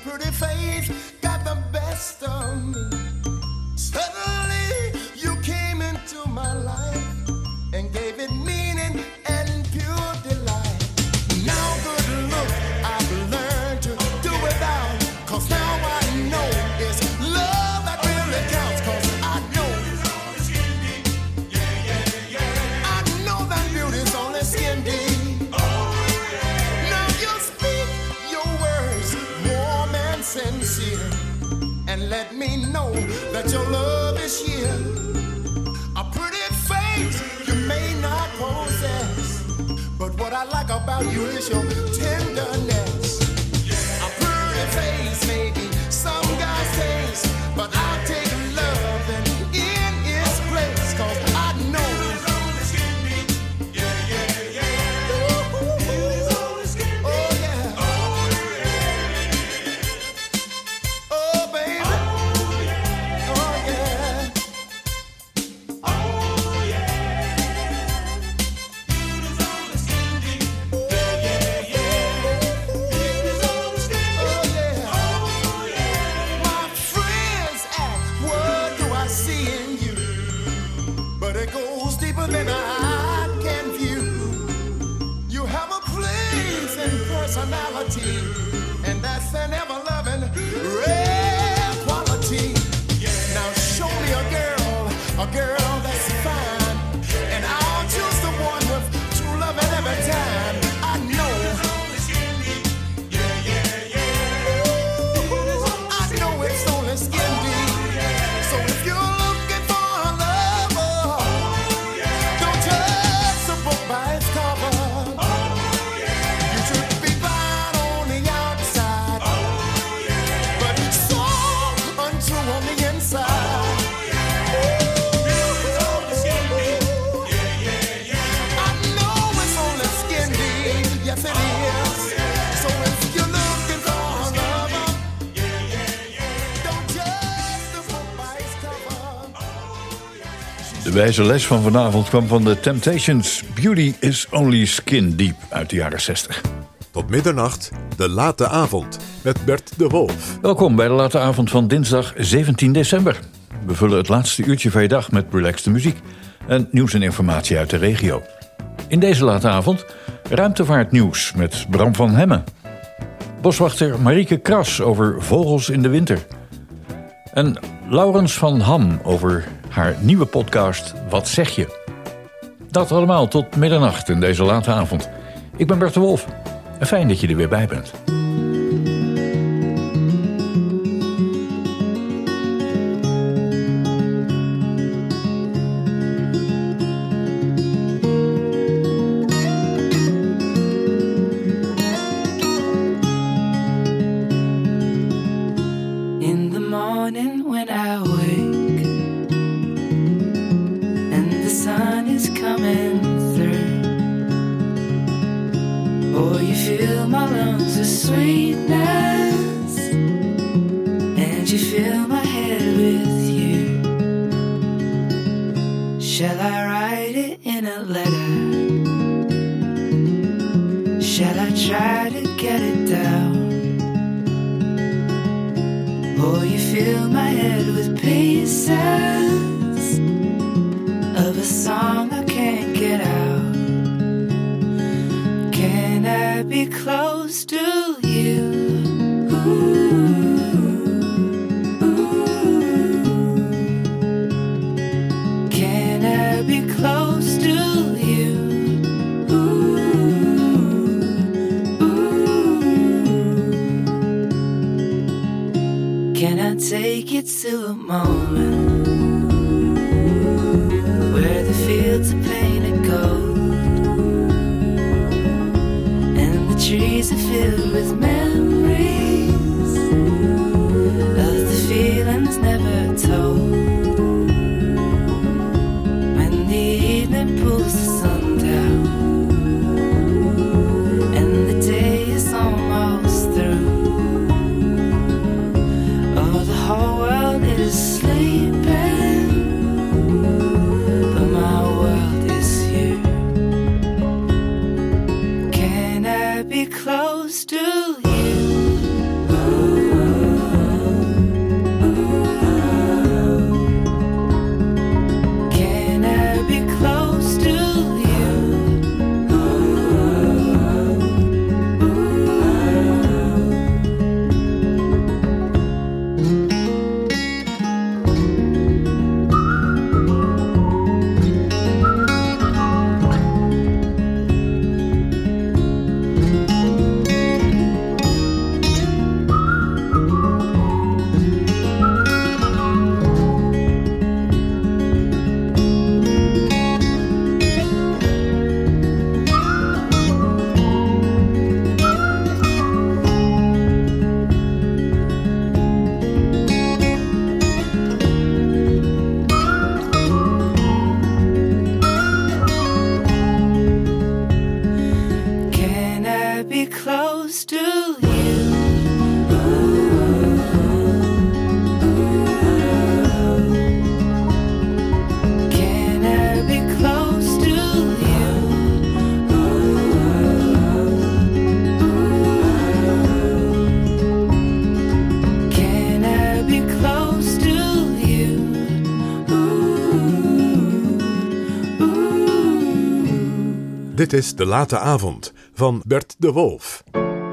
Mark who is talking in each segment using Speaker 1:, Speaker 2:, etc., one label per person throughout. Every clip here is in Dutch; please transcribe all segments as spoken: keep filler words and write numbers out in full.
Speaker 1: pretty face got the best of me. Suddenly you came into my life and gave it meaning and pure delight. Now good look, I've learned to do without, 'cause now I know it's love that really counts, 'cause I know it's only skin deep. Yeah, yeah, yeah. I know that beauty's only skin deep. Oh, yeah. Now you speak your words warm and sincere, and let me know that your love is here. A pretty face you may not possess, but what I like about you is your tenderness. Yeah. A pretty face maybe some guys taste, but I'll take love and in its place, 'cause I know it's only skin deep. Yeah, yeah, yeah. Ooh, ooh, ooh. It's only skin deep. Oh, yeah. Oh, yeah. Oh, baby. Oh, yeah. Oh, yeah. Oh, yeah. Beauty's only skin deep. Yeah, yeah, yeah. Beauty's only skin deep. Oh, yeah. Oh, yeah. My friends ask, what do I see in you? But it goes deeper than I can view. You have a place and personality, and that's an ever-loving rare quality. Now show me a girl, a girl that's fine, and I'll choose the one with true love at every time. I know it's only skin deep. Yeah, yeah, yeah. Ooh, I know it's only skin deep. So if you're looking for a lover, don't judge the book by its cover. You should be fine on the outside, but so untrue on the inside. I know it's only skin deep. Yes, it is. So if you're looking for a lover, don't judge the book by its cover.
Speaker 2: De wijze les van vanavond kwam van de Temptations. Beauty is only skin deep uit de jaren zestig.
Speaker 3: Tot middernacht, de late avond, met Bert de Wolf.
Speaker 2: Welkom bij de late avond van dinsdag zeventien december. We vullen het laatste uurtje van je dag met relaxte muziek en nieuws en informatie uit de regio. In deze late avond ruimtevaartnieuws met Bram van Hemmen. Boswachter Marieke Kras over vogels in de winter. En Laurens van Ham over haar nieuwe podcast Wat zeg je? Dat allemaal tot middernacht in deze late avond. Ik ben Bert de Wolf en fijn dat je er weer bij bent.
Speaker 4: In the morning when I wake and the sun is coming through, oh, you fill my lungs with sweetness and you fill my head with you. Shall I write it in a letter? Shall I try to get it down? Oh, you fill my head with pieces of a song I can't get out. Can I be close to you? Ooh, ooh. Can I be close to you? Ooh, ooh. Can I take you to a moment where the fields are painted gold and the trees are filled with memories of the feelings never told? When the evening pulls the sun down and the day is almost through, oh, the whole world is sleeping, but my world is here. Can I be close to you?
Speaker 3: Dit is De Late Avond van Bert de Wolf.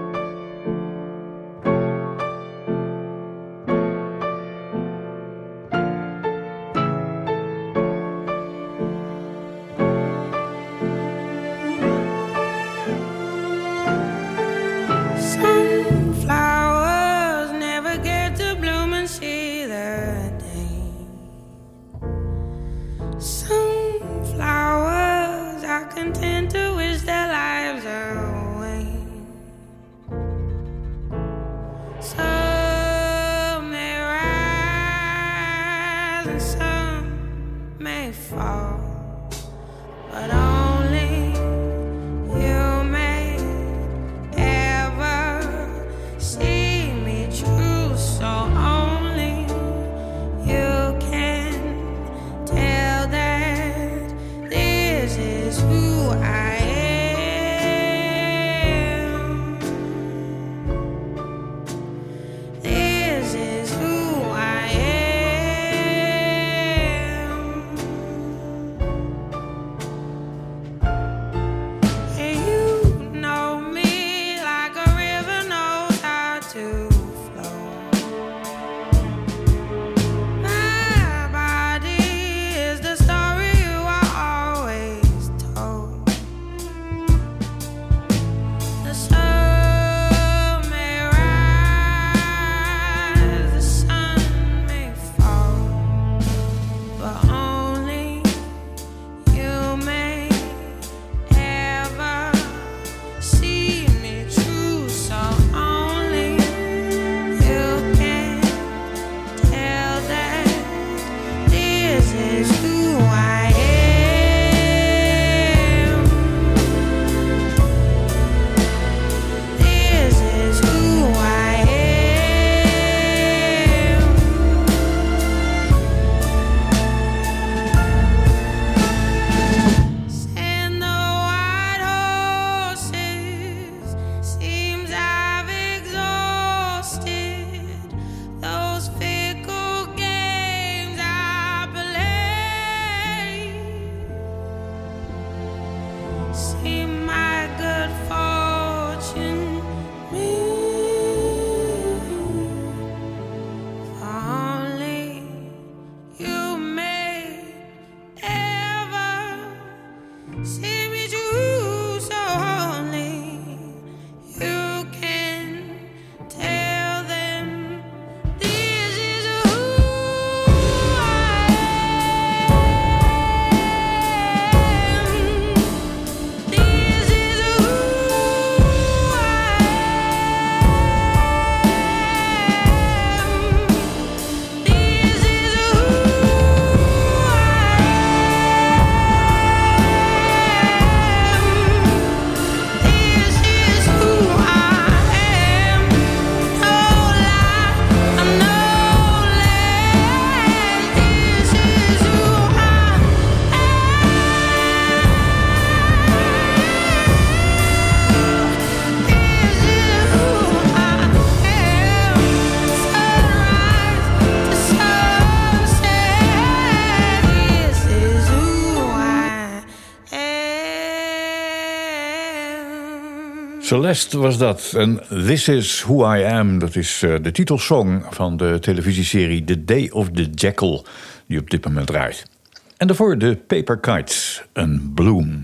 Speaker 2: Celeste was dat. En This Is Who I Am. Dat is uh, de titelsong van de televisieserie The Day of the Jackal, die op dit moment draait. En daarvoor de Paper Kites, een bloem.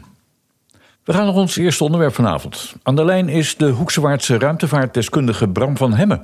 Speaker 2: We gaan naar ons eerste onderwerp vanavond. Aan de lijn is de Hoeksewaardse ruimtevaartdeskundige Bram van Hemmen.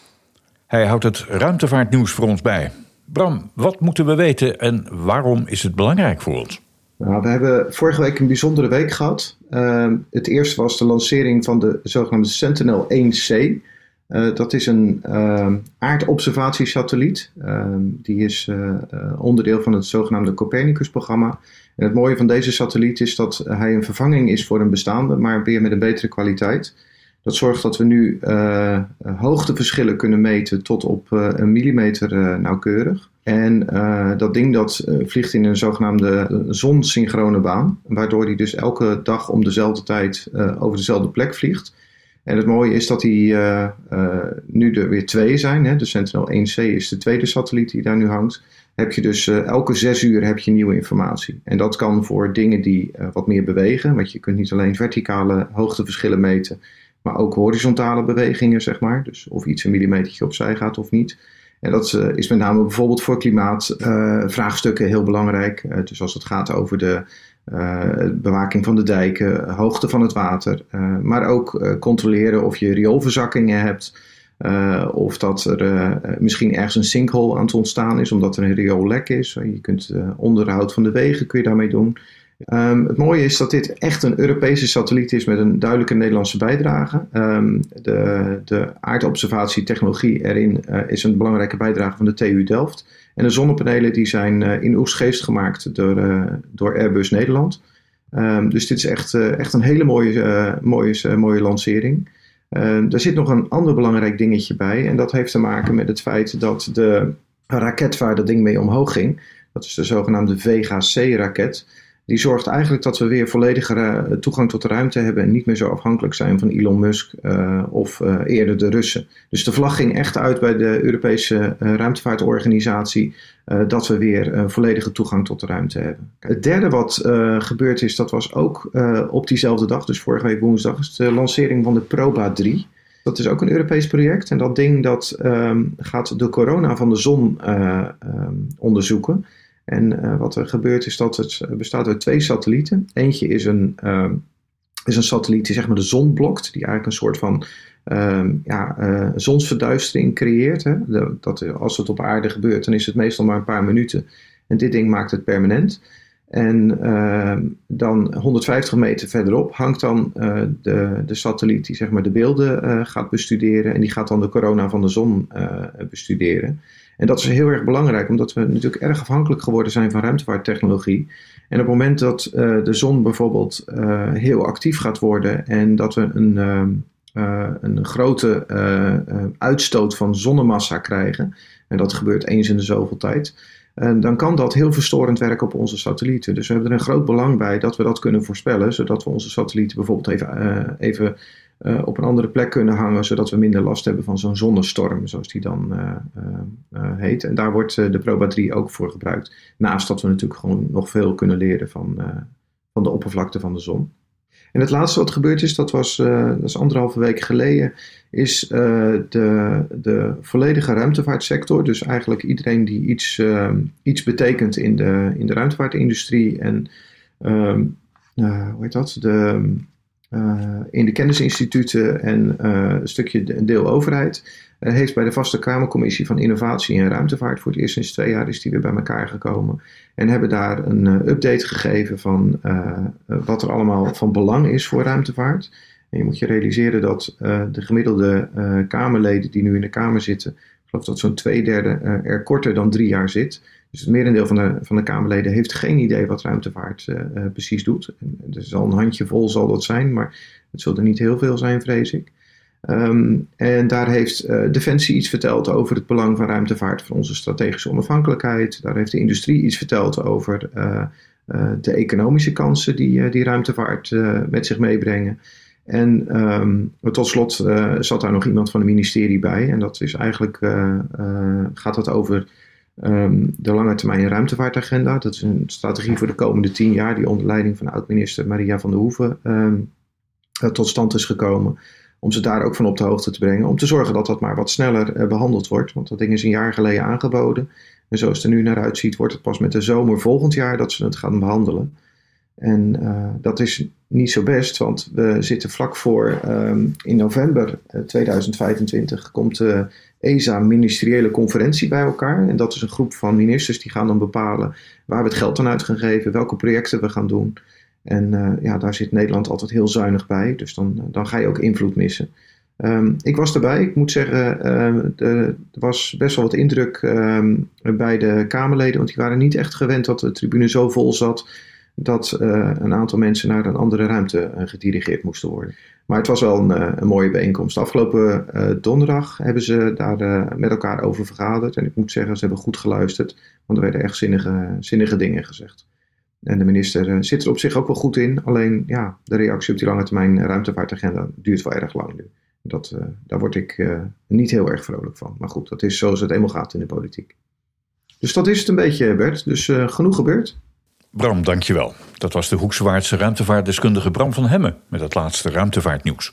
Speaker 2: Hij houdt het ruimtevaartnieuws voor ons bij. Bram, wat moeten we weten en waarom is het belangrijk voor ons?
Speaker 5: Nou, we hebben vorige week een bijzondere week gehad. Uh, het eerste was de lancering van de zogenaamde Sentinel één C. Uh, dat is een uh, aardobservatiesatelliet. Uh, die is uh, uh, onderdeel van het zogenaamde Copernicus-programma. En het mooie van deze satelliet is dat hij een vervanging is voor een bestaande, maar weer met een betere kwaliteit. Dat zorgt dat we nu uh, hoogteverschillen kunnen meten tot op uh, een millimeter uh, nauwkeurig. En uh, dat ding dat uh, vliegt in een zogenaamde zonsynchrone baan, waardoor hij dus elke dag om dezelfde tijd uh, over dezelfde plek vliegt. En het mooie is dat die uh, uh, nu er weer twee zijn. Hè? De Sentinel één C is de tweede satelliet die daar nu hangt. Heb je dus uh, elke zes uur heb je nieuwe informatie. En dat kan voor dingen die uh, wat meer bewegen. Want je kunt niet alleen verticale hoogteverschillen meten, maar ook horizontale bewegingen, zeg maar. Dus of iets een millimetertje opzij gaat of niet. En dat uh, is met name bijvoorbeeld voor klimaatvraagstukken uh, heel belangrijk. Uh, dus als het gaat over de uh, bewaking van de dijken, hoogte van het water. Uh, maar ook uh, controleren of je rioolverzakkingen hebt. Uh, of dat er uh, misschien ergens een sinkhole aan het ontstaan is omdat er een rioollek is. Je kunt uh, onderhoud van de wegen kun je daarmee doen. Um, het mooie is dat dit echt een Europese satelliet is met een duidelijke Nederlandse bijdrage. Um, de, de aardobservatietechnologie erin uh, is een belangrijke bijdrage van de T U Delft. En de zonnepanelen die zijn uh, in Oegstgeest gemaakt door, uh, door Airbus Nederland. Um, dus dit is echt, uh, echt een hele mooie, uh, mooie, uh, mooie lancering. Uh, er zit nog een ander belangrijk dingetje bij. En dat heeft te maken met het feit dat de raket waar dat ding mee omhoog ging, dat is de zogenaamde Vega C-raket, die zorgt eigenlijk dat we weer volledige toegang tot de ruimte hebben en niet meer zo afhankelijk zijn van Elon Musk uh, of uh, eerder de Russen. Dus de vlag ging echt uit bij de Europese uh, ruimtevaartorganisatie uh, dat we weer uh, volledige toegang tot de ruimte hebben. Het derde wat uh, gebeurd is, dat was ook uh, op diezelfde dag, dus vorige week woensdag, is de lancering van de Proba drie. Dat is ook een Europees project en dat ding dat um, gaat de corona van de zon uh, um, onderzoeken. En uh, wat er gebeurt is dat het bestaat uit twee satellieten. Eentje is een, uh, is een satelliet die zeg maar de zon blokt. Die eigenlijk een soort van uh, ja, uh, zonsverduistering creëert. Hè? De, dat, als het op aarde gebeurt, dan is het meestal maar een paar minuten. En dit ding maakt het permanent. En uh, dan honderdvijftig meter verderop hangt dan uh, de, de satelliet die zeg maar de beelden uh, gaat bestuderen. En die gaat dan de corona van de zon uh, bestuderen. En dat is heel erg belangrijk, omdat we natuurlijk erg afhankelijk geworden zijn van ruimtevaarttechnologie. En op het moment dat uh, de zon bijvoorbeeld uh, heel actief gaat worden en dat we een, uh, uh, een grote uh, uh, uitstoot van zonnemassa krijgen, en dat gebeurt eens in de zoveel tijd, uh, dan kan dat heel verstorend werken op onze satellieten. Dus we hebben er een groot belang bij dat we dat kunnen voorspellen, zodat we onze satellieten bijvoorbeeld even, uh, even Uh, op een andere plek kunnen hangen, zodat we minder last hebben van zo'n zonnestorm, zoals die dan uh, uh, uh, heet. En daar wordt uh, de Proba drie ook voor gebruikt. Naast dat we natuurlijk gewoon nog veel kunnen leren van, uh, van de oppervlakte van de zon. En het laatste wat gebeurd is, dat was, uh, dat is anderhalve week geleden, is uh, de, de volledige ruimtevaartsector. Dus eigenlijk iedereen die iets, uh, iets betekent in de, in de ruimtevaartindustrie en uh, uh, hoe heet dat? De... Uh, in de kennisinstituten en uh, een stukje de, deel overheid uh, heeft bij de vaste Kamercommissie van Innovatie en Ruimtevaart voor het eerst sinds twee jaar is die weer bij elkaar gekomen en hebben daar een uh, update gegeven van uh, uh, wat er allemaal van belang is voor ruimtevaart. En je moet je realiseren dat uh, de gemiddelde uh, Kamerleden die nu in de Kamer zitten, ik geloof dat zo'n twee derde uh, er korter dan drie jaar zit. Dus het merendeel van de, van de Kamerleden heeft geen idee wat ruimtevaart uh, uh, precies doet. En er zal een handjevol zal dat zijn, maar het zullen er niet heel veel zijn, vrees ik. Um, en daar heeft uh, Defensie iets verteld over het belang van ruimtevaart voor onze strategische onafhankelijkheid. Daar heeft de industrie iets verteld over uh, uh, de economische kansen die, uh, die ruimtevaart uh, met zich meebrengen. En um, tot slot uh, zat daar nog iemand van het ministerie bij. En dat is eigenlijk, uh, uh, gaat dat over um, de lange termijn ruimtevaartagenda. Dat is een strategie voor de komende tien jaar die onder leiding van oud-minister Maria van der Hoeven um, uh, tot stand is gekomen. Om ze daar ook van op de hoogte te brengen. Om te zorgen dat dat maar wat sneller uh, behandeld wordt. Want dat ding is een jaar geleden aangeboden. En zoals het er nu naar uitziet, wordt het pas met de zomer volgend jaar dat ze het gaan behandelen. En uh, dat is niet zo best, want we zitten vlak voor, um, in november tweeduizend vijfentwintig komt de E S A-ministeriële conferentie bij elkaar. En dat is een groep van ministers die gaan dan bepalen waar we het geld aan uit gaan geven, welke projecten we gaan doen. En uh, ja, daar zit Nederland altijd heel zuinig bij, dus dan, dan ga je ook invloed missen. Um, ik was erbij, ik moet zeggen, uh, de, er was best wel wat indruk um, bij de Kamerleden, want die waren niet echt gewend dat de tribune zo vol zat dat uh, een aantal mensen naar een andere ruimte uh, gedirigeerd moesten worden. Maar het was wel een, uh, een mooie bijeenkomst. Afgelopen uh, donderdag hebben ze daar uh, met elkaar over vergaderd. En ik moet zeggen, ze hebben goed geluisterd, want er werden echt zinnige, zinnige dingen gezegd. En de minister uh, zit er op zich ook wel goed in. Alleen ja, de reactie op die lange termijn ruimtevaartagenda duurt wel erg lang nu. Dat, uh, daar word ik uh, niet heel erg vrolijk van. Maar goed, dat is zoals het eenmaal gaat in de politiek. Dus dat is het een beetje, Bert. Dus uh, genoeg gebeurd.
Speaker 2: Bram, dankjewel. Dat was de Hoekswaardse ruimtevaartdeskundige Bram van Hemmen met het laatste ruimtevaartnieuws.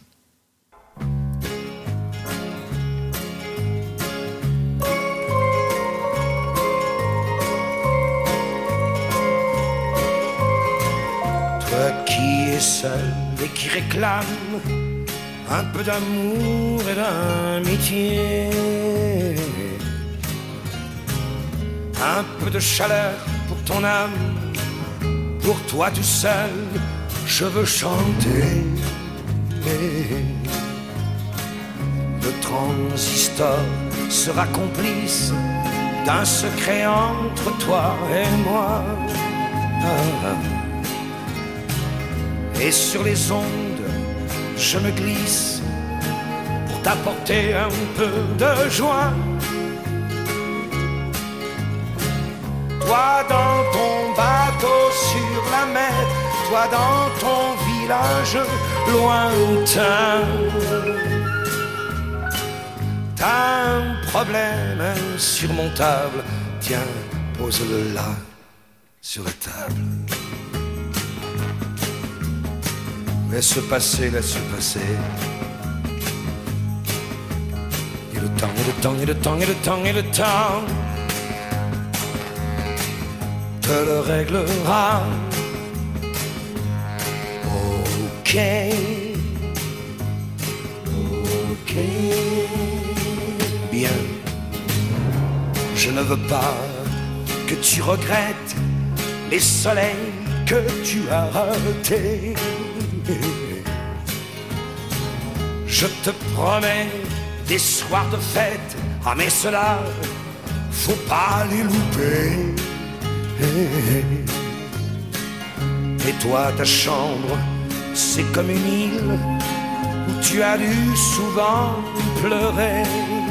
Speaker 1: Toi qui es seul et qui réclame un peu d'amour et d'amitié, un peu de chaleur pour ton âme, pour toi tout seul, je veux chanter. Le transistor sera complice d'un secret entre toi et moi. Et sur les ondes, je me glisse pour t'apporter un peu de joie. Toi dans ton bateau sur la mer, toi dans ton village lointain. T'as un problème insurmontable, tiens, pose-le là, sur la table. Laisse passer, laisse passer. Et le temps, et le temps, et le temps, et le temps, et le temps te le réglera. Ok, ok, bien. Je ne veux pas que tu regrettes les soleils que tu as ratés. Je te promets des soirs de fête, ah mais cela, faut pas les louper. Et toi, ta chambre, c'est comme une île où tu as dû souvent pleurer.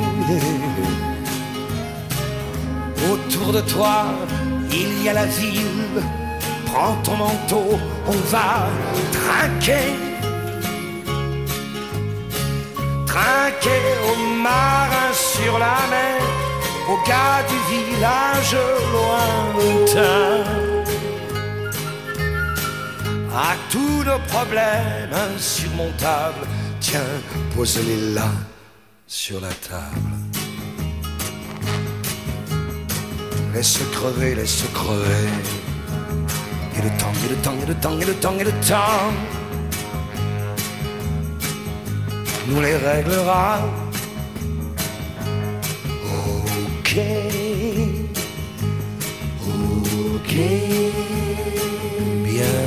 Speaker 1: Autour de toi, il y a la ville. Prends ton manteau, on va trinquer. Trinquer aux marins sur la mer, aux gars du village lointain. À tous nos problèmes insurmontables, tiens, pose-les là, sur la table. Laisse crever, laisse crever. Et le temps, et le temps, et le temps, et le temps, et le temps nous les réglera. Ok, ok, bien.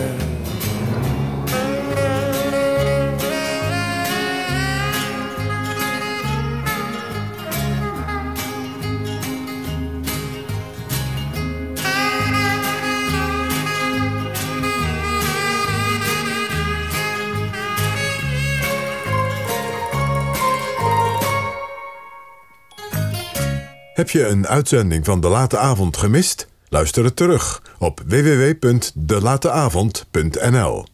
Speaker 3: Heb je een uitzending van De Late Avond gemist? Luister het terug op w w w punt de late avond punt n l.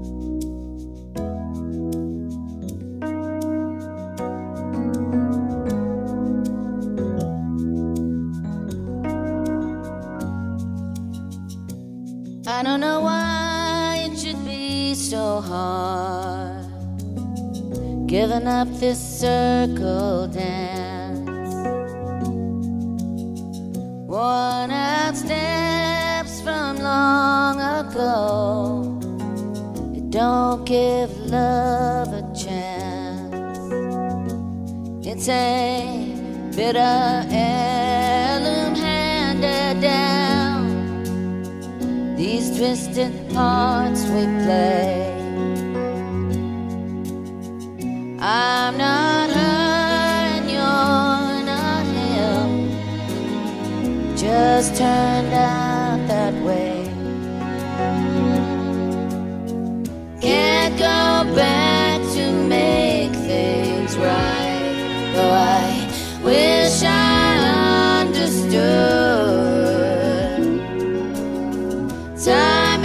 Speaker 6: I don't know why it should be so hard giving up this circle dance. Worn out steps from long ago. It don't give love a chance. It's a bitter heirloom handed down. These twisted parts we play. I'm not her and you're not him. Just turned out that way. Can't go back to make things right. Though I wish I understood. Time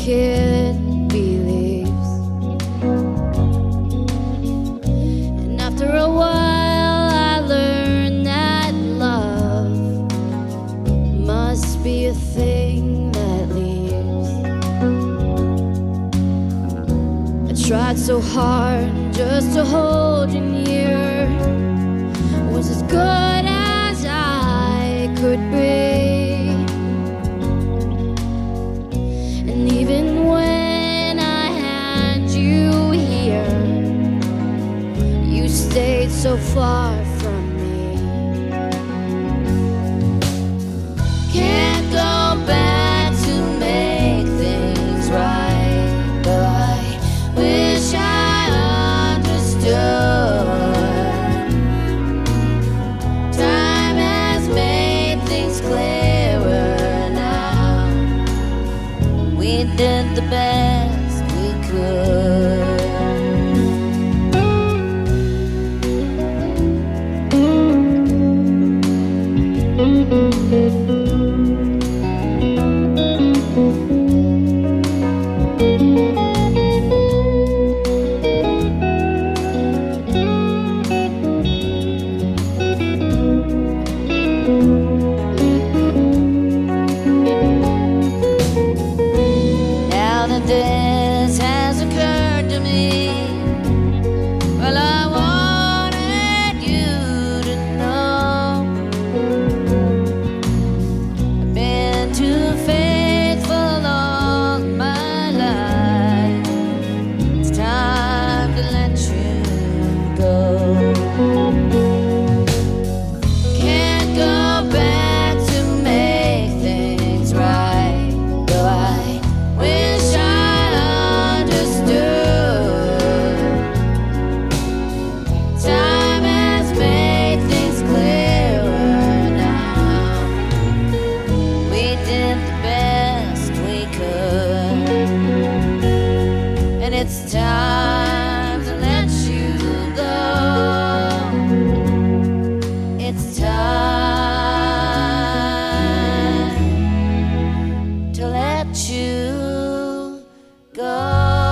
Speaker 6: kid believes. And after a while I learned that love must be a thing that leaves. I tried so hard just to hold you near, was as good as I could be. And even when I had you here, you stayed so far from me. Can't go back to make things right, but I wish I understood. Time has made things clearer now. We did the best we could. Now that this has occurred to me, well, I wanted you to know I've been too faithful all my life. It's time to let you go. Can't go back to make things right, though I wish I understood. Time has made things clearer now. We did the best we could, and it's time to let you go. It's time to let you go.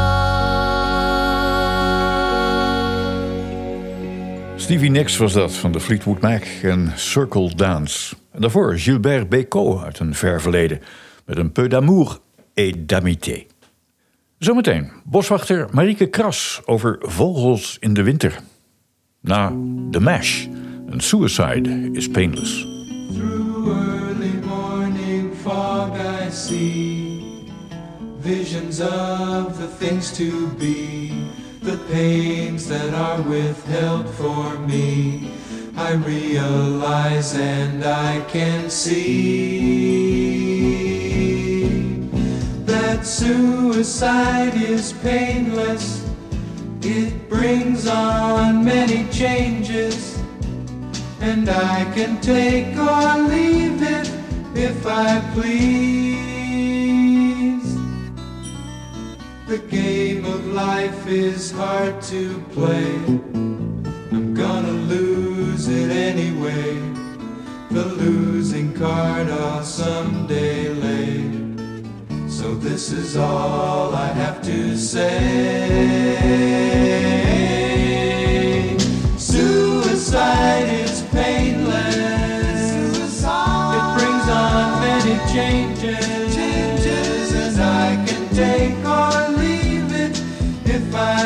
Speaker 2: Stevie Nicks was dat, van de Fleetwood Mac en Circle Dance. En daarvoor Gilbert Bécaud uit een ver verleden, met een peu d'amour et d'amitié. Zometeen boswachter Marieke Kras over vogels in de winter. Na The Mash, en Suicide is Painless.
Speaker 7: Through early morning fog I see visions of the things to be, the pains that are withheld for me. I realize and I can see that suicide is painless. It brings on many changes, and I can take or leave it if I please. The game of life is hard to play. I'm gonna lose it anyway. The losing card I'll someday lay. So this is all I have to say. Suicide is painless. Suicide. It brings on many changes. Changes, and I can take or leave it if I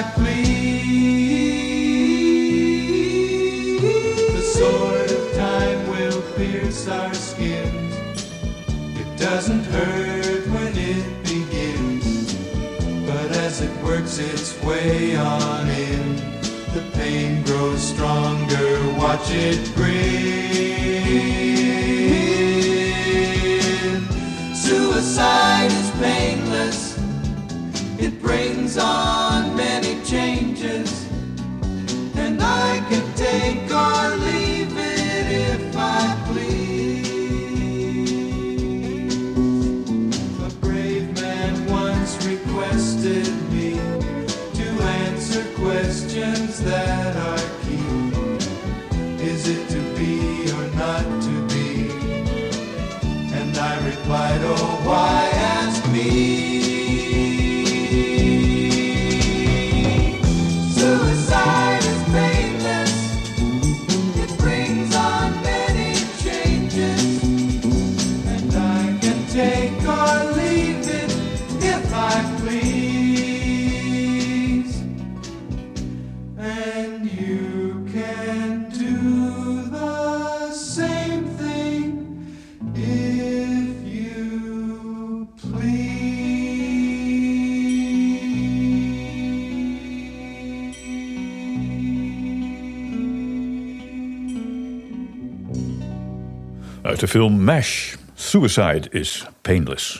Speaker 7: please. The sword of time will pierce our skins. It doesn't hurt when it begins, but as it works its way on in, the pain grows stronger, watch it grin. Suicide is painless. It brings on many changes, and I can take or leave it if I please. A brave man once requested me to answer questions that are key. Is it to be or not to be? And I replied, oh, why ask me?
Speaker 2: Uit de film MASH, Suicide is Painless.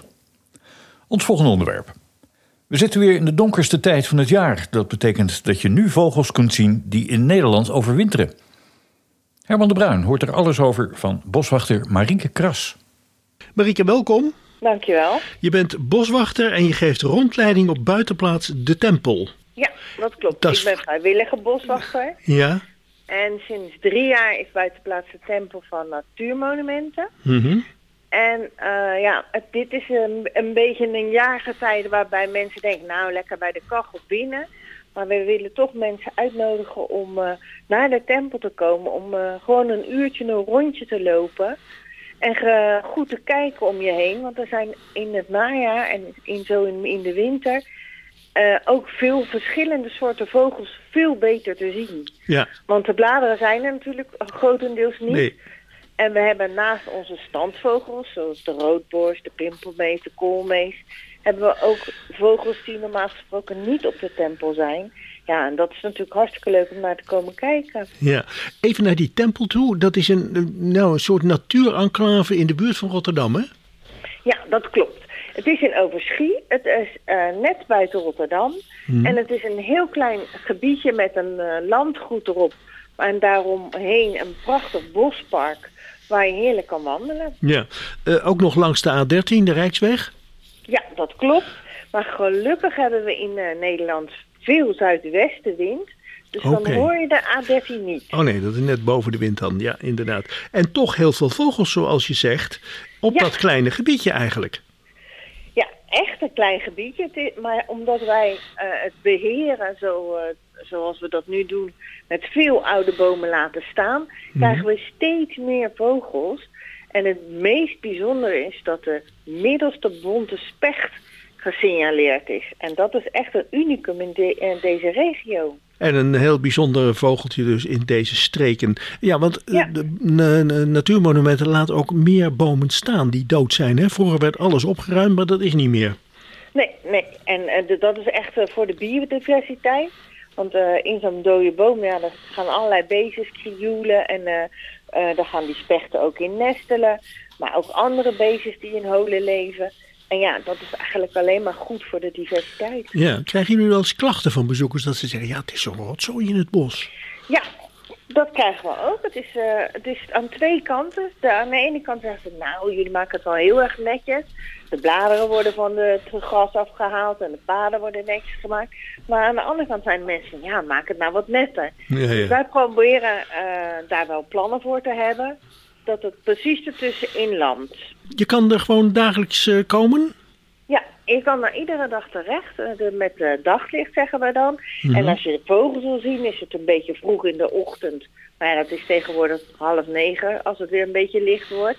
Speaker 2: Ons volgende onderwerp. We zitten weer in de donkerste tijd van het jaar. Dat betekent dat je nu vogels kunt zien die in Nederland overwinteren. Herman de Bruin hoort er alles over van boswachter Marieke Kras.
Speaker 8: Marieke, welkom.
Speaker 9: Dankjewel.
Speaker 8: Je bent boswachter en je geeft rondleiding op buitenplaats De Tempel.
Speaker 9: Ja, dat klopt.
Speaker 8: Dat is-
Speaker 9: Ik ben vrijwillige boswachter.
Speaker 8: Ja.
Speaker 9: En sinds drie jaar is buitenplaats De Tempel van Natuurmonumenten.
Speaker 8: Mhm.
Speaker 9: En uh, ja, het, dit is een, een beetje een jaargetijde waarbij mensen denken, nou lekker bij de kachel binnen. Maar we willen toch mensen uitnodigen om uh, naar de tempel te komen. Om uh, gewoon een uurtje een rondje te lopen. En ge, goed te kijken om je heen. Want er zijn in het najaar en in, zo in, in de winter uh, ook veel verschillende soorten vogels veel beter te zien.
Speaker 8: Ja.
Speaker 9: Want de bladeren zijn er natuurlijk grotendeels niet.
Speaker 8: Nee.
Speaker 9: En we hebben naast onze standvogels, zoals de roodborst, de pimpelmees, de koolmees, hebben we ook vogels die normaal gesproken niet op de tempel zijn. Ja, en dat is natuurlijk hartstikke leuk om naar te komen kijken.
Speaker 8: Ja. Even naar die tempel toe. Dat is een, een- nou, een soort natuurenclave in de buurt van Rotterdam, hè?
Speaker 9: Ja, dat klopt. Het is in Overschie. Het is uh, net buiten Rotterdam.
Speaker 8: Hmm.
Speaker 9: En het is een heel klein gebiedje met een uh, landgoed erop. En daaromheen een prachtig bospark waar je heerlijk kan wandelen.
Speaker 8: Ja. Eh, ook nog langs de A dertien, de Rijksweg.
Speaker 9: Ja, dat klopt. Maar gelukkig hebben we in uh, Nederland veel zuidwestenwind. Dus
Speaker 8: Oké.
Speaker 9: dan hoor je de A dertien niet.
Speaker 8: Oh nee, dat is net boven de wind dan. Ja, inderdaad. En toch heel veel vogels, zoals je zegt, op
Speaker 9: Ja.
Speaker 8: dat kleine gebiedje eigenlijk.
Speaker 9: Ja, echt een klein gebiedje. Het is- maar omdat wij uh, het beheren zo, uh, zoals we dat nu doen, met veel oude bomen laten staan, krijgen we steeds meer vogels. En het meest bijzondere is dat de middelste bonte specht gesignaleerd is. En dat is echt een unicum in, de, in deze regio.
Speaker 8: En een heel bijzonder vogeltje dus in deze streken. Ja, want eh,
Speaker 9: Ja.
Speaker 8: de n- n- natuurmonumenten laten ook meer bomen staan die dood zijn. Hè? Vroeger werd alles opgeruimd, maar dat is niet meer.
Speaker 9: Nee, nee. En eh, de- dat is echt eh, voor de biodiversiteit. Want eh, in zo'n dode boom, ja, daar gaan allerlei beestjes krioelen. En eh eh, daar gaan die spechten ook in nestelen. Maar ook andere beestjes die in holen leven. En ja, dat is eigenlijk alleen maar goed voor de diversiteit.
Speaker 8: Ja, krijgen jullie wel eens klachten van bezoekers dat ze zeggen, ja, het is zo'n rotzooi in het bos.
Speaker 9: Ja, dat krijgen we ook. Het is, eh, het is aan twee kanten. De, aan de ene kant zeggen ze, nou, jullie maken het wel heel erg netjes. De bladeren worden van de, het gras afgehaald en de paden worden netjes gemaakt. Maar aan de andere kant zijn mensen van, ja, maak het nou wat netter.
Speaker 8: Ja,
Speaker 9: Dus
Speaker 8: ja.
Speaker 9: wij proberen eh, daar wel plannen voor te hebben. Dat het precies ertussenin landt.
Speaker 8: Je kan er gewoon dagelijks eh, komen.
Speaker 9: Ja, je kan er iedere dag terecht, eh, de, met uh, daglicht zeggen we dan.
Speaker 8: Mhm.
Speaker 9: En als je de vogels wil zien, is het een beetje vroeg in de ochtend. Maar ja, dat is tegenwoordig half negen, als het weer een beetje licht wordt.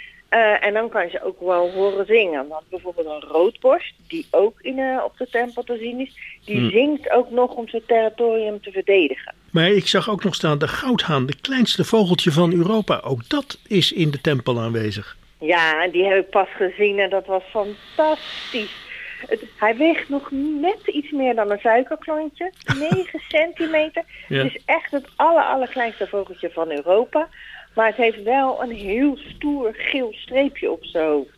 Speaker 9: Uh, en dan kan je ze ook wel horen zingen. Want bijvoorbeeld een roodborst, die ook in, uh, op de tempel te zien is, die
Speaker 8: Hmm.
Speaker 9: zingt ook nog om zijn territorium te verdedigen.
Speaker 8: Maar ik zag ook nog staan de goudhaan, de kleinste vogeltje van Europa. Ook dat is in de tempel aanwezig.
Speaker 9: Ja, en die heb ik pas gezien en dat was fantastisch. Het, hij weegt nog net iets meer dan een suikerklontje. negen centimeter.
Speaker 8: Ja.
Speaker 9: Het is echt het aller, allerkleinste vogeltje van Europa. Maar het heeft wel een heel stoer geel streepje op zijn hoofd.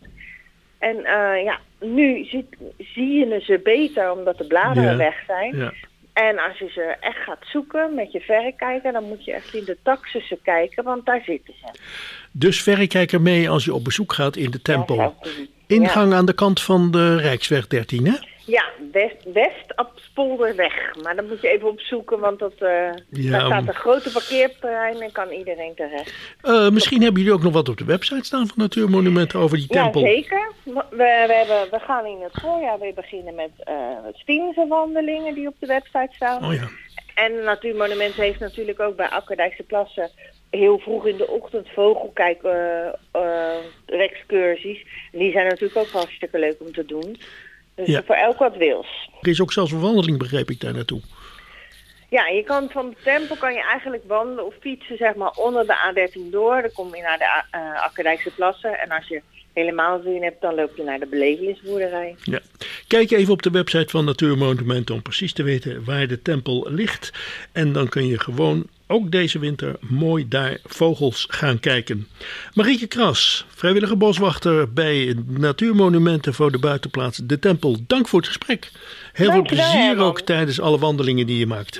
Speaker 9: En uh, ja, nu zie, zie je ze beter omdat de bladeren
Speaker 8: Ja.
Speaker 9: weg zijn.
Speaker 8: Ja.
Speaker 9: En als je ze echt gaat zoeken met je verrekijker, dan moet je echt in de taxussen kijken, want daar zitten ze.
Speaker 8: Dus verrekijker mee als je op bezoek gaat in de tempel.
Speaker 9: Ja, zou ik doen.
Speaker 8: Ingang aan de kant van de Rijksweg dertien, hè?
Speaker 9: Ja, West, West Abspolderweg. Maar dan moet je even opzoeken, want dat, uh,
Speaker 8: Ja,
Speaker 9: daar staat
Speaker 8: um,
Speaker 9: een grote parkeerterrein en kan iedereen terecht.
Speaker 8: Uh, misschien hebben jullie ook nog wat op de website staan van Natuurmonumenten over die tempel.
Speaker 9: Ja, zeker. We, we, hebben, we gaan in het voorjaar weer beginnen met uh, Stiense wandelingen die op de website staan.
Speaker 8: Oh ja.
Speaker 9: En Natuurmonumenten heeft natuurlijk ook bij Akkerdijkse Plassen heel vroeg in de ochtend vogelkijk uh, uh, excursies. En die zijn natuurlijk ook hartstikke leuk om te doen. Dus
Speaker 8: Ja.
Speaker 9: voor elk wat wils.
Speaker 8: Er is ook zelfs een wandeling, begreep ik, daar naartoe.
Speaker 9: Ja, je kan van de tempel kan je eigenlijk wandelen of fietsen zeg maar onder de A dertien door. Dan kom je naar de uh, Akkerdijkse Plassen. En als je helemaal zin hebt, dan loop je naar de belevenisboerderij.
Speaker 8: Ja. Kijk even op de website van Natuurmonumenten om precies te weten waar de tempel ligt. En dan kun je gewoon ook deze winter mooi daar vogels gaan kijken. Marieke Kras, vrijwillige boswachter bij Natuurmonumenten voor de buitenplaats De Tempel. Dank voor het gesprek. Heel veel plezier ook tijdens alle wandelingen die je maakt.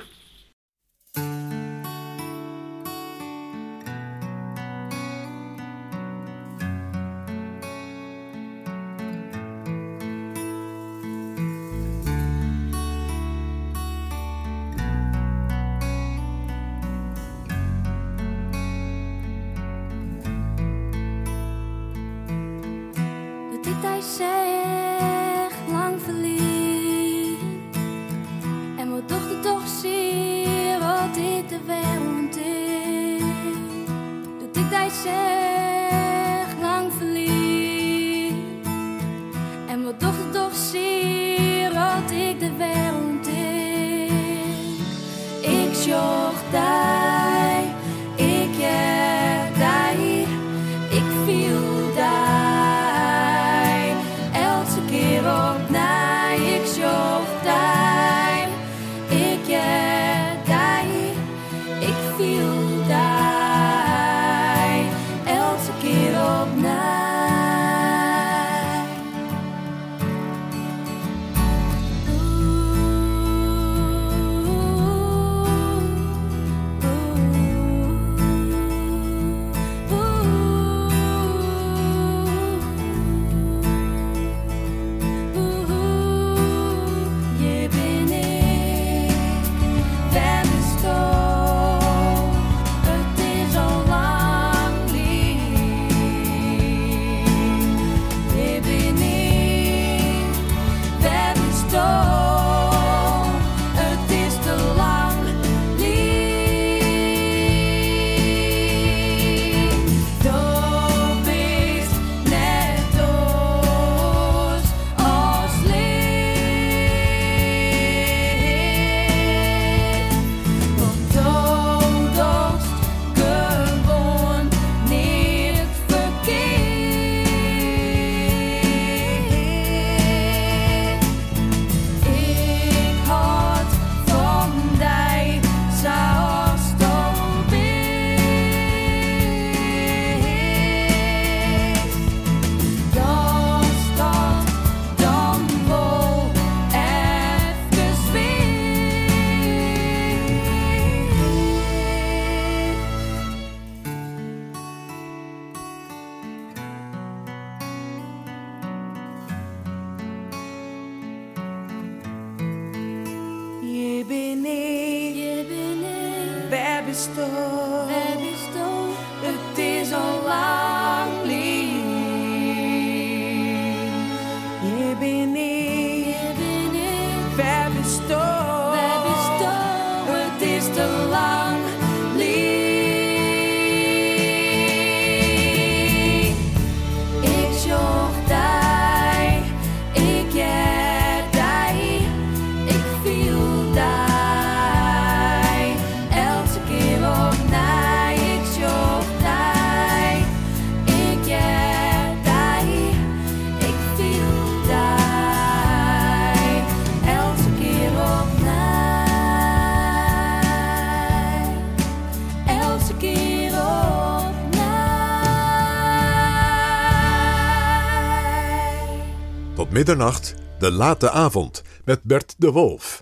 Speaker 3: Middernacht, de late avond, met Bert de Wolf.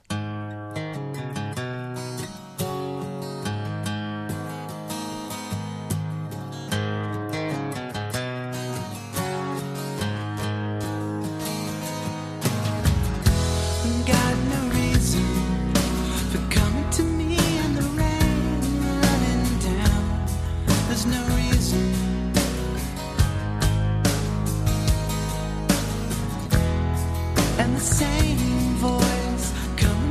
Speaker 10: And the same voice comes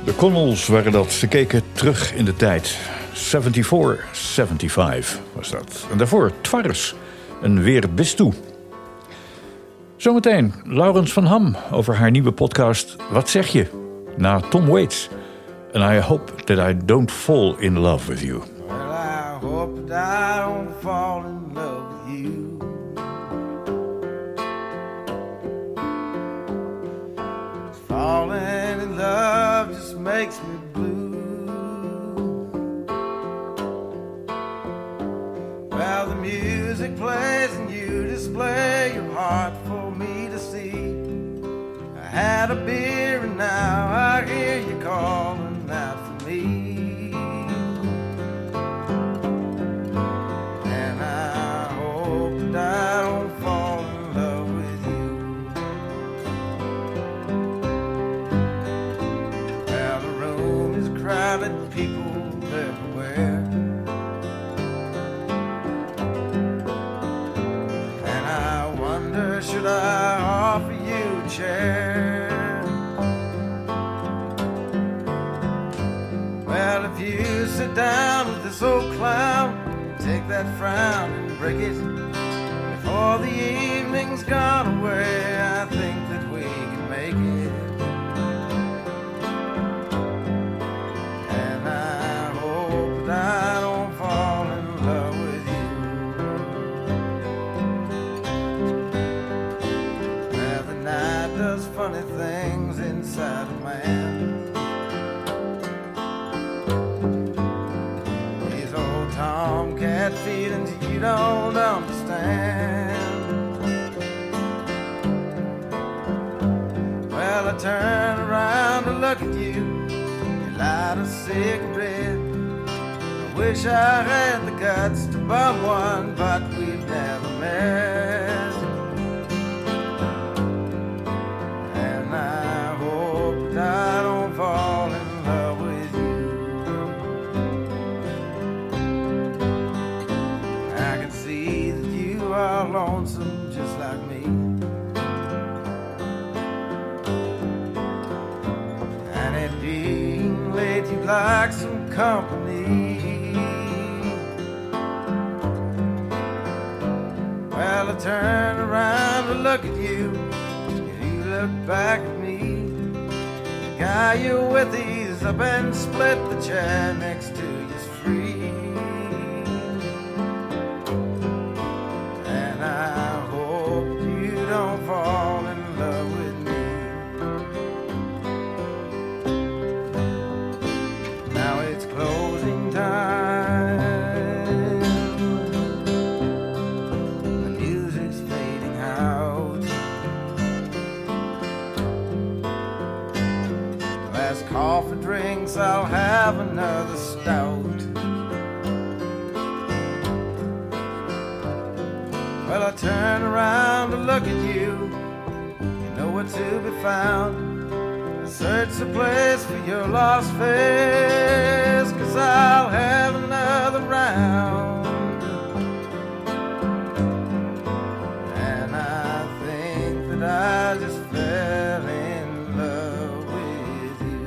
Speaker 2: De Connells waren dat. Ze keken terug in de tijd. vierenzeventig, vijfenzeventig was dat. En daarvoor Twars. En weer bis toe. Zometeen Laurens van Ham over haar nieuwe podcast Wat zeg je? Na Tom Waits. And I hope that I don't fall in love with you.
Speaker 1: Well, I hope that I don't fall in love with you. Falling in love just makes me blue. Well, the music plays and you display your heart for me to see. I had a beer and now I hear you calling out for me. And I hope that I don't fall in love with you. Well, the room is crowded, people everywhere. And I wonder, should I offer you a chair? Well, if you sit down with this old clown, take that frown and break it before the evening's gone away, I think that we can make it. And I hope that I don't fall in love with you. Well, the night does funny things inside a man. These old tomcat feelings you don't understand. Well, I turn around to look at you, you light a cigarette. I wish I had the guts to bum one, but we've never met. And I hope that I don't fall in love with you. I can see that you are lonesome just like me. And it being late, you'd like some company. Well, I turn around to look at you, and you look back at me. The guy you're with, he's up and split the chair next to you's free. And I hope you don't fall in love with me. Now it's closing time. The music's fading out. Last coffee drinks, I'll have another stout. Well, I turn around to look at you. You know where to be found. Search the place for your lost face, 'cause I'll have another round. And I think that I just fell in love with you.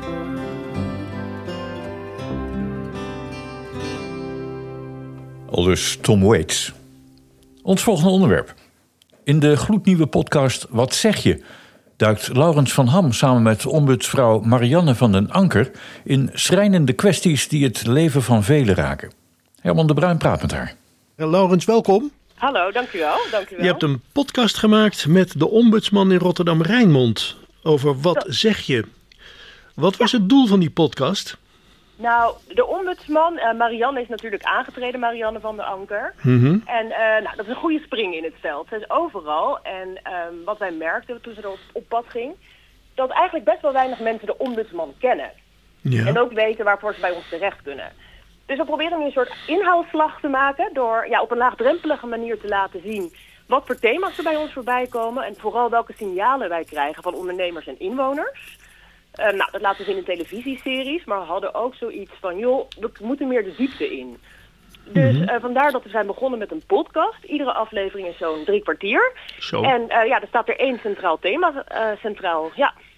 Speaker 2: Aldus Tom Waits. Ons volgende onderwerp. In de gloednieuwe podcast Wat zeg je? Duikt Laurens van Ham samen met ombudsvrouw Marianne van den Anker in schrijnende kwesties die het leven van velen raken. Herman de Bruin praat met haar.
Speaker 8: En Laurens, welkom.
Speaker 10: Hallo, dank u wel. Dank u wel.
Speaker 8: Je hebt een podcast gemaakt met de ombudsman in Rotterdam-Rijnmond over Wat zeg je? Wat was het doel van die podcast?
Speaker 10: Nou, de ombudsman, uh, Marianne is natuurlijk aangetreden, Marianne van der Anker.
Speaker 8: Mm-hmm.
Speaker 10: En uh, nou, dat is een goede spring in het veld. Ze is overal. En um, wat wij merkten toen ze er op, op pad ging, dat eigenlijk best wel weinig mensen de ombudsman kennen.
Speaker 8: Ja.
Speaker 10: En ook weten waarvoor ze bij ons terecht kunnen. Dus we proberen nu een soort inhaalslag te maken door ja, op een laagdrempelige manier te laten zien wat voor thema's er bij ons voorbij komen. En vooral welke signalen wij krijgen van ondernemers en inwoners. Uh, nou, dat laten we zien in televisieseries, maar we hadden ook zoiets van, joh, we moeten meer de diepte in. Dus
Speaker 8: Mm-hmm.
Speaker 10: uh, vandaar dat we zijn begonnen met een podcast. Iedere aflevering is zo'n drie kwartier.
Speaker 8: Zo.
Speaker 10: En uh, ja, er staat er één centraal thema uh, centraal. Ja.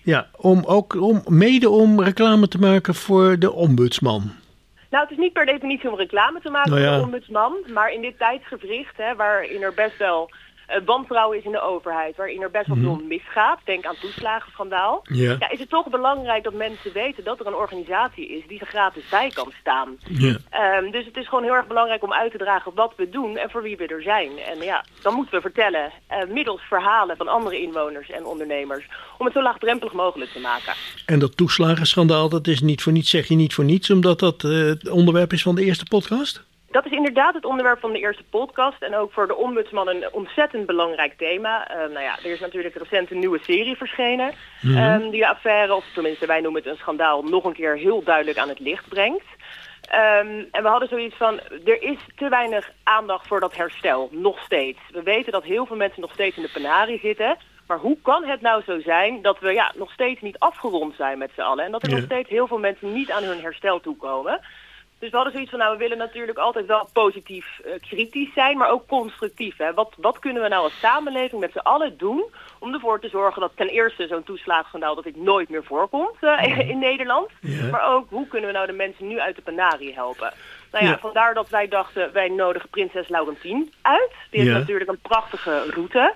Speaker 8: Ja, om ook om, mede om reclame te maken voor de ombudsman.
Speaker 10: Nou, het is niet per definitie om reclame te maken
Speaker 8: Nou ja.
Speaker 10: voor de ombudsman, maar in dit tijdsgevricht, hè, waarin er best wel uh, wantrouwen is in de overheid, waarin er best wel
Speaker 8: Mhm.
Speaker 10: veel misgaat, denk aan toeslagenschandaal,
Speaker 8: Ja.
Speaker 10: ja, is het toch belangrijk dat mensen weten dat er een organisatie is die er gratis bij kan staan.
Speaker 8: Ja.
Speaker 10: Um, dus het is gewoon heel erg belangrijk om uit te dragen wat we doen en voor wie we er zijn. En ja, dan moeten we vertellen, uh, middels verhalen van andere inwoners en ondernemers, om het zo laagdrempelig mogelijk te maken.
Speaker 8: En dat toeslagenschandaal, dat is niet voor niets, zeg je niet voor niets, omdat dat uh, het onderwerp is van de eerste podcast?
Speaker 10: Dat is inderdaad het onderwerp van de eerste podcast en ook voor de ombudsman een ontzettend belangrijk thema. Uh, nou ja, er is natuurlijk recent een nieuwe serie verschenen,
Speaker 8: Mhm.
Speaker 10: um, die de affaire, of tenminste wij noemen het een schandaal, nog een keer heel duidelijk aan het licht brengt. Um, en we hadden zoiets van, er is te weinig aandacht voor dat herstel, nog steeds. We weten dat heel veel mensen nog steeds in de penarie zitten. Maar hoe kan het nou zo zijn dat we ja, nog steeds niet afgerond zijn met z'n allen? En dat er
Speaker 8: Ja.
Speaker 10: nog steeds heel veel mensen niet aan hun herstel toekomen. Dus we hadden zoiets van, nou, we willen natuurlijk altijd wel positief uh, kritisch zijn, maar ook constructief. Hè? Wat, wat kunnen we nou als samenleving met z'n allen doen om ervoor te zorgen dat ten eerste zo'n toeslagenschandaal dat dit nooit meer voorkomt uh, in Nederland.
Speaker 8: Ja.
Speaker 10: Maar ook, hoe kunnen we nou de mensen nu uit de penarie helpen? Nou ja,
Speaker 8: Ja.
Speaker 10: vandaar dat wij dachten, wij nodigen prinses Laurentien uit. Die heeft
Speaker 8: Ja.
Speaker 10: natuurlijk een prachtige route.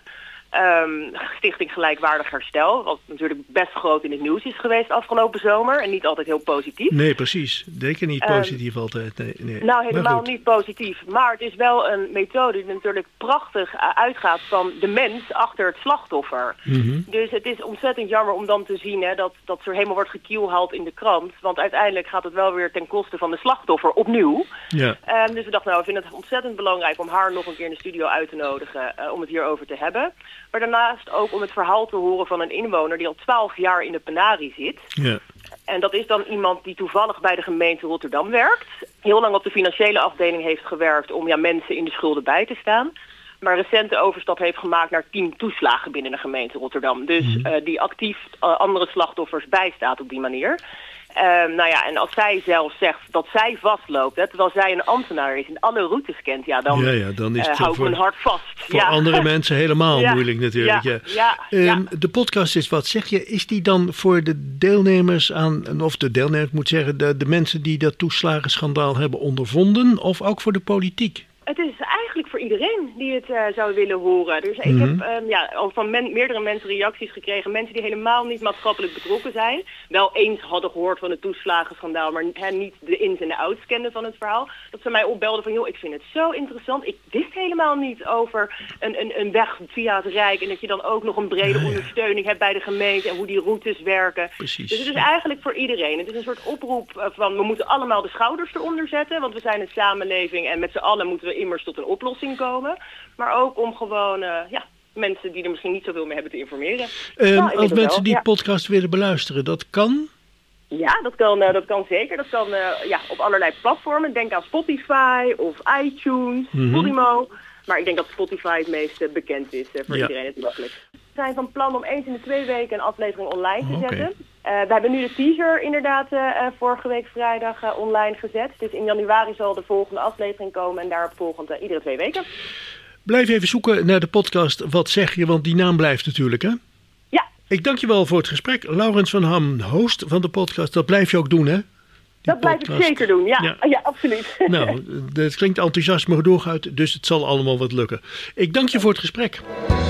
Speaker 10: Um, Stichting Gelijkwaardig Herstel, wat natuurlijk best groot in het nieuws is geweest afgelopen zomer en niet altijd heel positief.
Speaker 8: Nee, precies. Zeker niet
Speaker 10: Um,
Speaker 8: positief altijd. Nee, nee.
Speaker 10: Nou,
Speaker 8: Maar
Speaker 10: helemaal
Speaker 8: goed.
Speaker 10: niet positief. Maar het is wel een methode die natuurlijk prachtig uh, uitgaat van de mens achter het slachtoffer.
Speaker 8: Mhm.
Speaker 10: Dus het is ontzettend jammer om dan te zien hè, dat, dat er helemaal wordt gekielhaald in de krant. Want uiteindelijk gaat het wel weer ten koste van de slachtoffer opnieuw.
Speaker 8: Ja.
Speaker 10: Um, dus we dachten, nou, we vinden het ontzettend belangrijk om haar nog een keer in de studio uit te nodigen uh, om het hierover te hebben. Maar daarnaast ook om het verhaal te horen van een inwoner die al twaalf jaar in de penarie zit.
Speaker 8: Ja.
Speaker 10: En dat is dan iemand die toevallig bij de gemeente Rotterdam werkt. Heel lang op de financiële afdeling heeft gewerkt om ja, mensen in de schulden bij te staan. Maar recent de overstap heeft gemaakt naar tien toeslagen binnen de gemeente Rotterdam. Dus
Speaker 8: Mhm.
Speaker 10: uh, die actief uh, andere slachtoffers bijstaat op die manier. Uh, nou ja, en als zij zelf zegt dat zij vastloopt, hè, terwijl zij een ambtenaar is en alle routes kent, ja, dan,
Speaker 8: Ja, ja, dan is
Speaker 10: uh,
Speaker 8: het
Speaker 10: hou ik
Speaker 8: voor-
Speaker 10: mijn hart vast.
Speaker 8: Voor
Speaker 10: ja.
Speaker 8: andere mensen helemaal
Speaker 10: Ja.
Speaker 8: moeilijk natuurlijk. Ja.
Speaker 10: Ja, ja,
Speaker 8: Ehm,
Speaker 10: ja.
Speaker 8: De podcast is wat zeg je, is die dan voor de deelnemers aan, of de deelnemers moet zeggen, de, de mensen die dat toeslagenschandaal hebben ondervonden, of ook voor de politiek?
Speaker 10: Het is eigenlijk voor iedereen die het uh, zou willen horen. Dus ik
Speaker 8: Mhm.
Speaker 10: heb um, ja, al van men, meerdere mensen reacties gekregen. Mensen die helemaal niet maatschappelijk betrokken zijn. Wel eens hadden gehoord van het toeslagenschandaal, maar hè, niet de ins en de outs kenden van het verhaal. Dat ze mij opbelden van, joh, ik vind het zo interessant. Ik wist helemaal niet over een, een, een weg via het Rijk. En dat je dan ook nog een brede
Speaker 8: Ja, ja.
Speaker 10: ondersteuning hebt bij de gemeente en hoe die routes werken.
Speaker 8: Precies.
Speaker 10: Dus het is eigenlijk voor iedereen. Het is een soort oproep uh, van, we moeten allemaal de schouders eronder zetten. Want we zijn een samenleving en met z'n allen moeten we immers tot een oplossing komen. Maar ook om gewoon uh, ja, mensen die er misschien niet zoveel mee hebben te informeren.
Speaker 8: Ehm,
Speaker 10: Nou, ik
Speaker 8: als
Speaker 10: denk het
Speaker 8: mensen
Speaker 10: wel,
Speaker 8: die
Speaker 10: ja.
Speaker 8: podcast willen beluisteren, dat kan?
Speaker 10: Ja, dat kan, uh, dat kan zeker. Dat kan uh, ja, op allerlei platformen. Denk aan Spotify of iTunes,
Speaker 8: Mhm.
Speaker 10: Podimo. Maar ik denk dat Spotify het meest uh, bekend is uh, voor
Speaker 8: Ja.
Speaker 10: iedereen natuurlijk. We zijn van plan om eens in de twee weken een aflevering online te
Speaker 8: Oké.
Speaker 10: zetten. Uh, we hebben nu de teaser inderdaad uh, uh, vorige week vrijdag uh, online gezet. Dus in januari zal de volgende aflevering komen en daarop volgend uh, iedere twee weken.
Speaker 8: Blijf even zoeken naar de podcast Wat zeg je, want die naam blijft natuurlijk, hè?
Speaker 10: Ja,
Speaker 8: Ik dank je wel voor het gesprek. Laurens van Ham, host van de podcast. Dat blijf je ook doen, hè? Die
Speaker 10: dat blijf
Speaker 8: podcast.
Speaker 10: ik zeker doen. Ja,
Speaker 8: Ja.
Speaker 10: ja. absoluut.
Speaker 8: Nou, het klinkt enthousiasme genoeg uit, dus het zal allemaal wat lukken. Ik dank je voor het gesprek.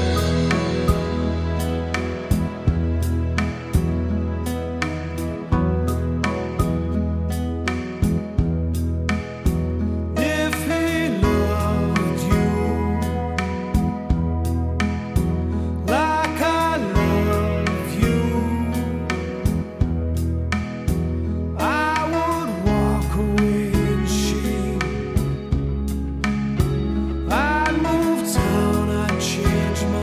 Speaker 7: If he loved you like I love you, I would walk away in shame. I'd move town, I'd change my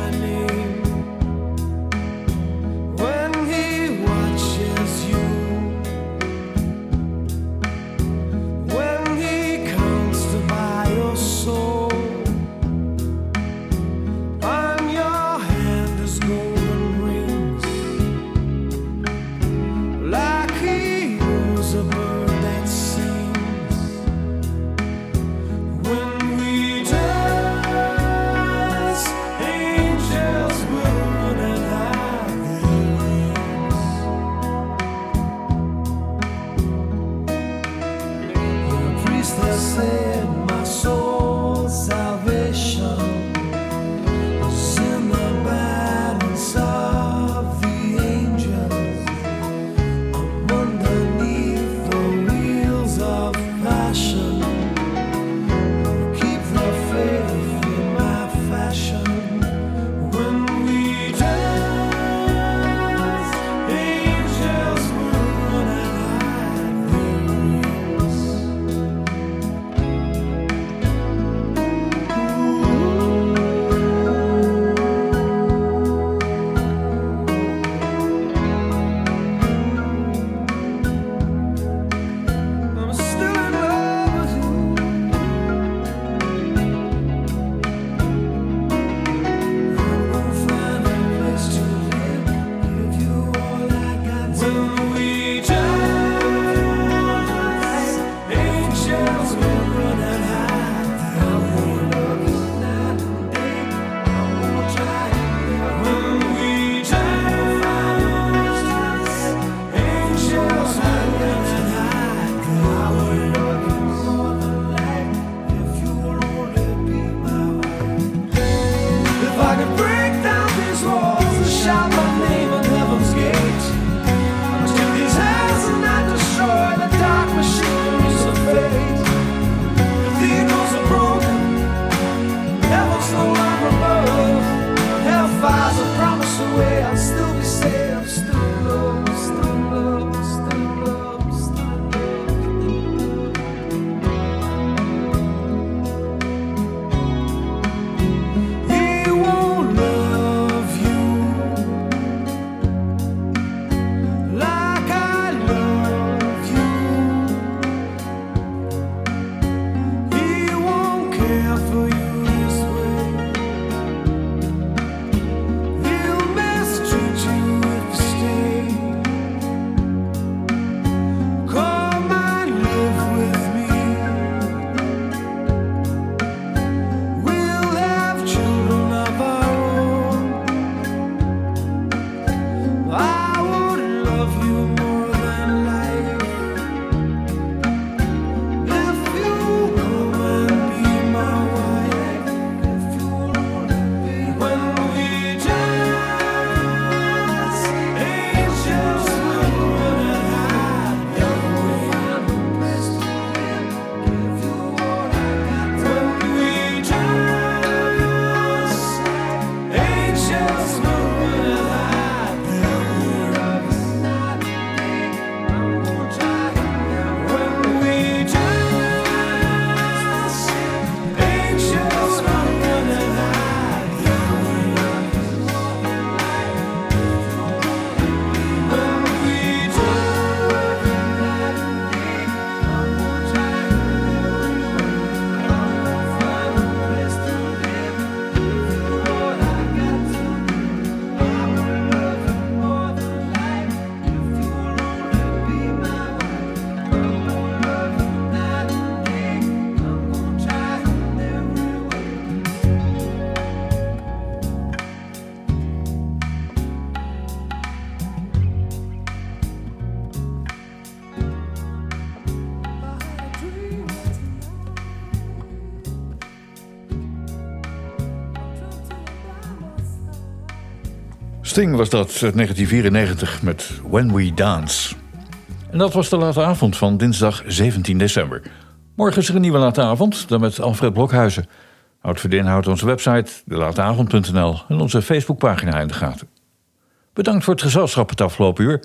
Speaker 2: Sting was dat uit negentien vierennegentig met When We Dance. En dat was de late avond van dinsdag zeventien december. Morgen is er een nieuwe late avond, dan met Alfred Blokhuizen. Houd voor de inhoud onze website, de lateavond punt n l en onze Facebookpagina in de gaten. Bedankt voor het gezelschap het afgelopen uur.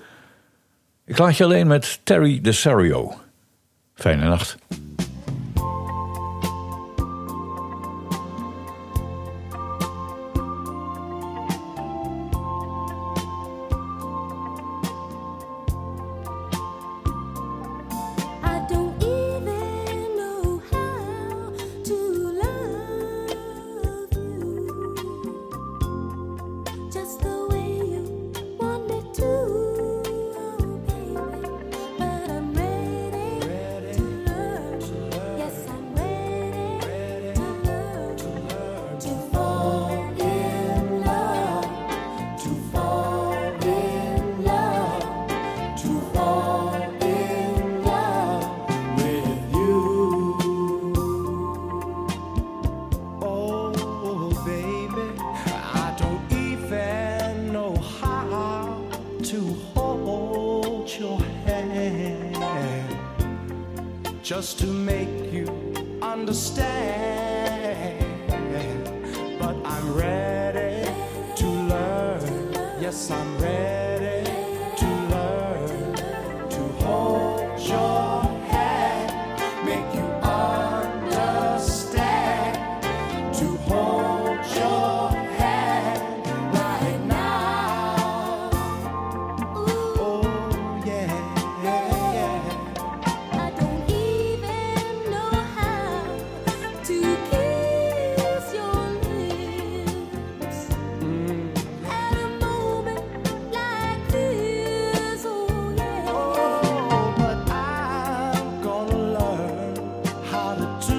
Speaker 2: Ik laat je alleen met Terry DeSario. Fijne nacht.
Speaker 11: But I'm ready to learn.
Speaker 1: just to make you understand. But I'm ready to learn. Yes, I'm ready to learn to hold your hand, make you understand, to hold your hand right now. Oh yeah, yeah, yeah.
Speaker 4: I don't even know how to kiss your lips at a moment like this. Oh yeah.
Speaker 1: Oh, but I'm gonna learn how to do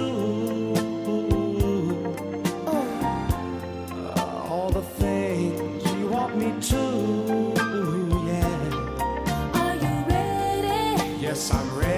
Speaker 1: uh, all the things you want me to. Yeah.
Speaker 4: Are you ready?
Speaker 1: Yes, I'm ready.